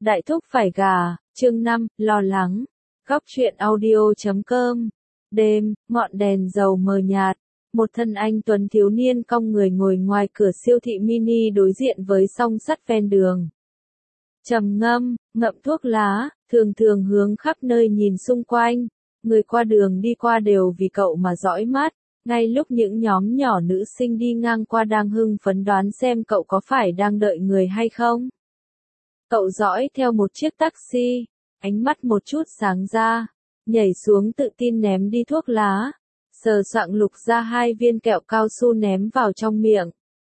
Đại thúc phải gà, chương 5, lo lắng. Góc truyện audio.com. Đêm, ngọn đèn dầu mờ nhạt. Một thân anh tuấn thiếu niên cong người ngồi ngoài cửa siêu thị mini đối diện với song sắt ven đường. Trầm ngâm, ngậm thuốc lá, thường thường hướng khắp nơi nhìn xung quanh. Người qua đường đi qua đều vì cậu mà dõi mắt. Ngay lúc những nhóm nhỏ nữ sinh đi ngang qua đang hưng phấn đoán xem cậu có phải đang đợi người hay không. Cậu dõi theo một chiếc taxi, ánh mắt một chút sáng ra, nhảy xuống tự tin ném đi thuốc lá, sờ soạng lục ra 2 viên kẹo cao su ném vào trong miệng.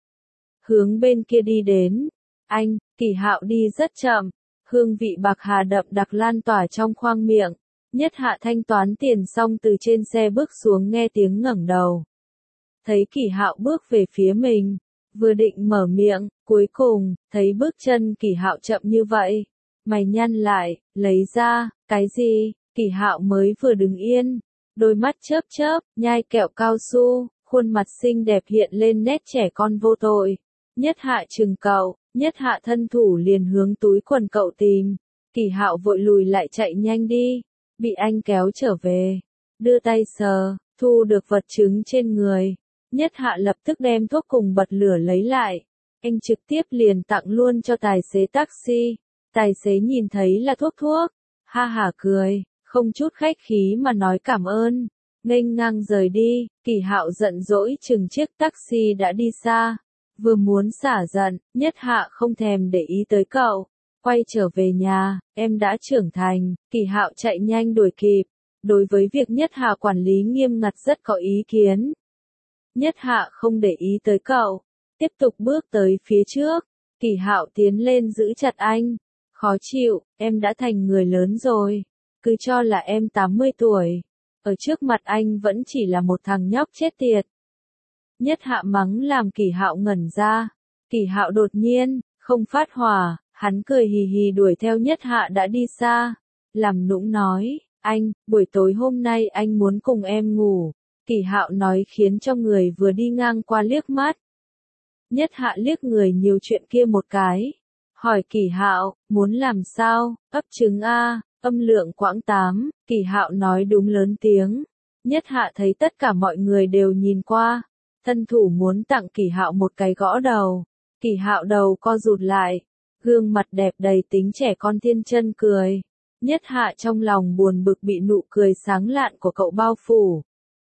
Hướng bên kia đi đến, anh, Kỳ Hạo đi rất chậm, hương vị bạc hà đậm đặc lan tỏa trong khoang miệng. Nhất Hạ thanh toán tiền xong từ trên xe bước xuống nghe tiếng ngẩng đầu. Thấy Kỳ Hạo bước về phía mình, vừa định mở miệng, cuối cùng, thấy bước chân Kỳ Hạo chậm như vậy. Mày nhăn lại, lấy ra, cái gì? Kỳ Hạo mới vừa đứng yên, đôi mắt chớp chớp, nhai kẹo cao su, khuôn mặt xinh đẹp hiện lên nét trẻ con vô tội. Nhất Hạ chừng cậu, Nhất Hạ thân thủ liền hướng túi quần cậu tìm. Kỳ Hạo vội lùi lại chạy nhanh đi, bị anh kéo trở về, đưa tay sờ, thu được vật chứng trên người. Nhất Hạ lập tức đem thuốc cùng bật lửa lấy lại. Anh trực tiếp liền tặng luôn cho tài xế taxi. Tài xế nhìn thấy là thuốc, ha hả cười, không chút khách khí mà nói cảm ơn, nghênh ngang rời đi. Kỳ Hạo giận dỗi chừng chiếc taxi đã đi xa, vừa muốn xả giận, Nhất Hạ không thèm để ý tới cậu, quay trở về nhà, em đã trưởng thành. Kỳ Hạo chạy nhanh đuổi kịp, đối với việc Nhất Hạ quản lý nghiêm ngặt rất có ý kiến. Nhất Hạ không để ý tới cậu, tiếp tục bước tới phía trước. Kỳ Hạo tiến lên giữ chặt anh, khó chịu, em đã thành người lớn rồi, cứ cho là em 80 tuổi, ở trước mặt anh vẫn chỉ là một thằng nhóc chết tiệt. Nhất Hạ mắng làm Kỳ Hạo ngẩn ra. Kỳ Hạo đột nhiên không phát hỏa, hắn cười hì hì đuổi theo Nhất Hạ đã đi xa, làm nũng nói, anh, buổi tối hôm nay anh muốn cùng em ngủ. Kỳ Hạo nói khiến cho người vừa đi ngang qua liếc mắt. Nhất Hạ liếc người nhiều chuyện kia một cái, hỏi Kỳ Hạo, muốn làm sao? Ấp trứng a, âm lượng quãng 8, Kỳ Hạo nói đúng lớn tiếng. Nhất Hạ thấy tất cả mọi người đều nhìn qua, thân thủ muốn tặng Kỳ Hạo một cái gõ đầu. Kỳ Hạo đầu co rụt lại, gương mặt đẹp đầy tính trẻ con thiên chân cười. Nhất Hạ trong lòng buồn bực bị nụ cười sáng lạn của cậu bao phủ.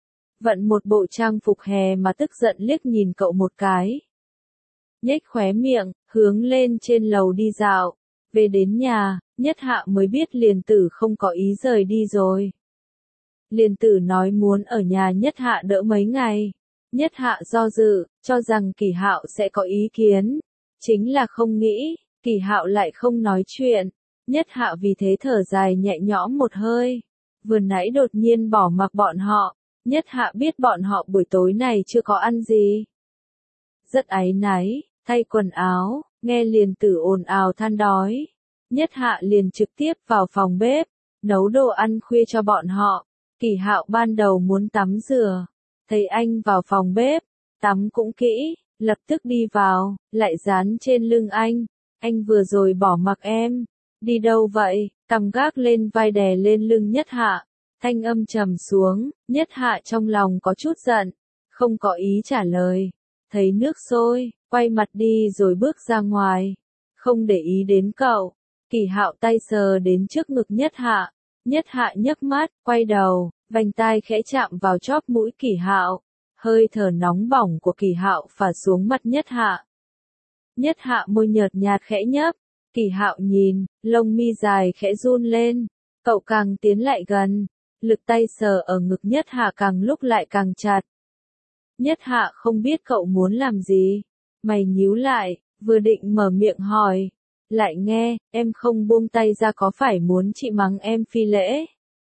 Vận một bộ trang phục hè mà tức giận liếc nhìn cậu một cái. Nhếch khóe miệng, hướng lên trên lầu đi dạo. Về đến nhà, Nhất Hạ mới biết Liền Tử không có ý rời đi rồi. Liền Tử nói muốn ở nhà Nhất Hạ đỡ mấy ngày. Nhất Hạ do dự, cho rằng Kỳ Hạo sẽ có ý kiến. Chính là không nghĩ, Kỳ Hạo lại không nói chuyện. Nhất Hạ vì thế thở dài nhẹ nhõm một hơi. Vừa nãy đột nhiên bỏ mặc bọn họ. Nhất Hạ biết bọn họ buổi tối này chưa có ăn gì. Rất áy náy, thay quần áo, nghe Liền Tử ồn ào than đói. Nhất Hạ liền trực tiếp vào phòng bếp, nấu đồ ăn khuya cho bọn họ. Kỳ Hạo ban đầu muốn tắm rửa, thấy anh vào phòng bếp, tắm cũng kỹ, lập tức đi vào, lại dán trên lưng anh vừa rồi bỏ mặc em, đi đâu vậy? Cằm gác lên vai đè lên lưng Nhất Hạ, thanh âm trầm xuống. Nhất Hạ trong lòng có chút giận, không có ý trả lời, thấy nước sôi, quay mặt đi rồi bước ra ngoài, không để ý đến cậu. Kỳ Hạo tay sờ đến trước ngực Nhất Hạ, Nhất Hạ nhấc mắt, quay đầu, vành tai khẽ chạm vào chóp mũi Kỳ Hạo, hơi thở nóng bỏng của Kỳ Hạo phả xuống mặt Nhất Hạ. Nhất Hạ môi nhợt nhạt khẽ nhấp, Kỳ Hạo nhìn, lông mi dài khẽ run lên, cậu càng tiến lại gần, lực tay sờ ở ngực Nhất Hạ càng lúc lại càng chặt. Nhất Hạ không biết cậu muốn làm gì, mày nhíu lại, vừa định mở miệng hỏi, lại nghe, em không buông tay ra có phải muốn chị mắng em phi lễ?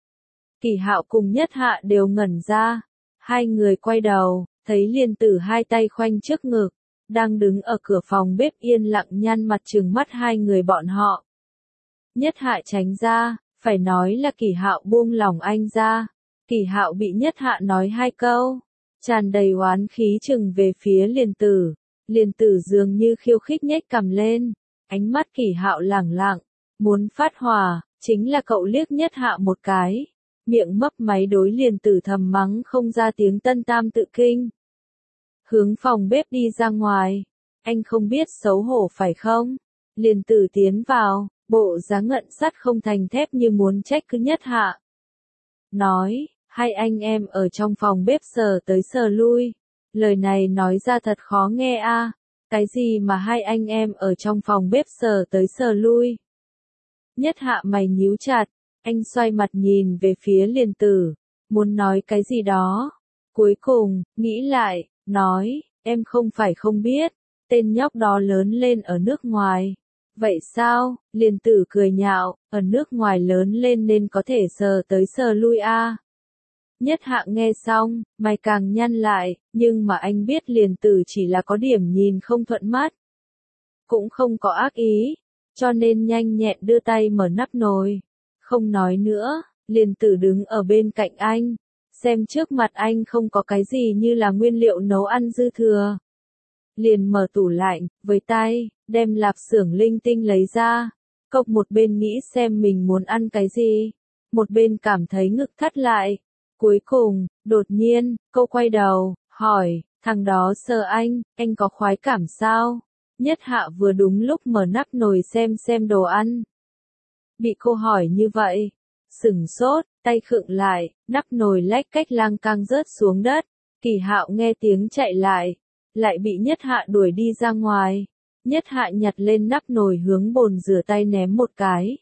Kỳ Hạo cùng Nhất Hạ đều ngẩn ra, hai người quay đầu, thấy Liền Tử hai tay khoanh trước ngực, đang đứng ở cửa phòng bếp yên lặng nhăn mặt trừng mắt hai người bọn họ. Nhất Hạ tránh ra, phải nói là Kỳ Hạo buông lỏng anh ra. Kỳ Hạo bị Nhất Hạ nói 2 câu, tràn đầy oán khí trừng về phía Liền Tử. Liền Tử dường như khiêu khích nhếch cằm lên, ánh mắt Kỳ Hạo lẳng lặng, Muốn phát hỏa, chính là cậu liếc Nhất Hạ một cái. Miệng mấp máy đối Liền Tử thầm mắng không ra tiếng tân tam tự kinh. Hướng phòng bếp đi ra ngoài. Anh không biết xấu hổ phải không? Liền Tử tiến vào, bộ dáng ngận sắt không thành thép như muốn trách cứ Nhất Hạ. Nói, hai anh em ở trong phòng bếp sờ tới sờ lui. Lời này nói ra thật khó nghe a. Cái gì mà hai anh em ở trong phòng bếp sờ tới sờ lui? Nhất Hạ mày nhíu chặt, anh xoay mặt nhìn về phía Liền Tử, muốn nói cái gì đó. Cuối cùng, nghĩ lại, nói, em không phải không biết, tên nhóc đó lớn lên ở nước ngoài. Vậy sao? Liền Tử cười nhạo, ở nước ngoài lớn lên nên có thể sờ tới sờ lui a. Nhất Hạ nghe xong, mày càng nhăn lại, nhưng mà anh biết Liền Tử chỉ là có điểm nhìn không thuận mắt. Cũng không có ác ý, cho nên nhanh nhẹn đưa tay mở nắp nồi. Không nói nữa, Liền Tử đứng ở bên cạnh anh, xem trước mặt anh không có cái gì như là nguyên liệu nấu ăn dư thừa. Liền mở tủ lạnh, với tay, đem lạp xưởng linh tinh lấy ra. Cộc một bên nghĩ xem mình muốn ăn cái gì, một bên cảm thấy ngực thắt lại. Cuối cùng, đột nhiên, cô quay đầu, hỏi, thằng đó sờ anh có khoái cảm sao? Nhất Hạ vừa đúng lúc mở nắp nồi xem đồ ăn. Bị cô hỏi như vậy, sửng sốt, tay khựng lại, nắp nồi lách cách lang cang rớt xuống đất. Kỳ Hạo nghe tiếng chạy lại bị Nhất Hạ đuổi đi ra ngoài. Nhất Hạ nhặt lên nắp nồi hướng bồn rửa tay ném một cái.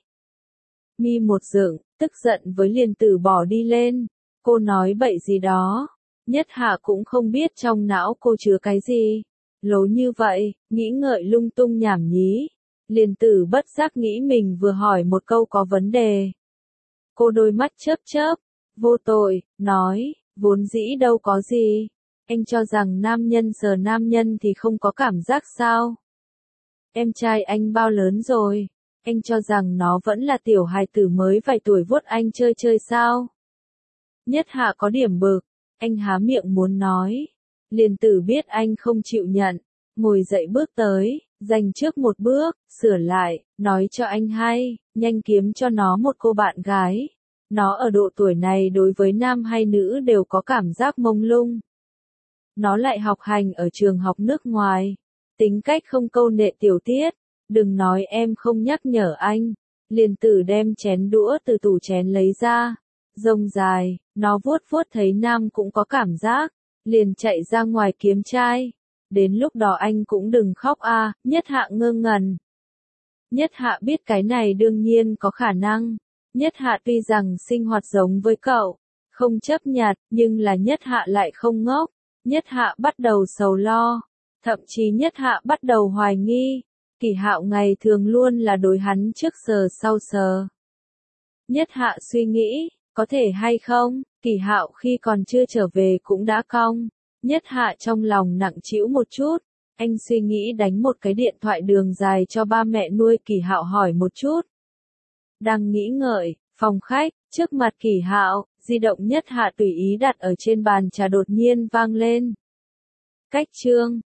Mi một dựng, tức giận với Liền Tử bỏ đi lên. Cô nói bậy gì đó. Nhất Hạ cũng không biết trong não cô chứa cái gì. Lố như vậy, nghĩ ngợi lung tung nhảm nhí. Liền Tử bất giác nghĩ mình vừa hỏi một câu có vấn đề. Cô đôi mắt chớp chớp, vô tội, nói, vốn dĩ đâu có gì. Anh cho rằng nam nhân sờ nam nhân thì không có cảm giác sao? Em trai anh bao lớn rồi? Anh cho rằng nó vẫn là tiểu hài tử mới vài tuổi vuốt anh chơi chơi sao? Nhất Hạ có điểm bực, anh há miệng muốn nói. Liền Tử biết anh không chịu nhận, ngồi dậy bước tới, dành trước một bước, sửa lại, nói cho anh hay, nhanh kiếm cho nó một cô bạn gái. Nó ở độ tuổi này đối với nam hay nữ đều có cảm giác mông lung. Nó lại học hành ở trường học nước ngoài, tính cách không câu nệ tiểu tiết, đừng nói em không nhắc nhở anh. Liền Tử đem chén đũa từ tủ chén lấy ra, rông dài, nó vuốt vuốt thấy nam cũng có cảm giác, liền chạy ra ngoài kiếm trai. Đến lúc đó anh cũng đừng khóc a. Nhất Hạ ngơ ngẩn. Nhất Hạ biết cái này đương nhiên có khả năng. Nhất Hạ tuy rằng sinh hoạt giống với cậu, không chấp nhặt, nhưng là Nhất Hạ lại không ngốc. Nhất Hạ bắt đầu sầu lo, thậm chí Nhất Hạ bắt đầu hoài nghi. Kỳ Hạo ngày thường luôn là đối hắn trước sờ sau sờ. Nhất Hạ suy nghĩ, có thể hay không, Kỳ Hạo khi còn chưa trở về cũng đã cong. Nhất Hạ trong lòng nặng trĩu một chút, anh suy nghĩ đánh một cái điện thoại đường dài cho ba mẹ nuôi Kỳ Hạo hỏi một chút. Đang nghĩ ngợi, phòng khách, trước mặt Kỳ Hạo, di động Nhất Hạ tùy ý đặt ở trên bàn trà đột nhiên vang lên. Cách chương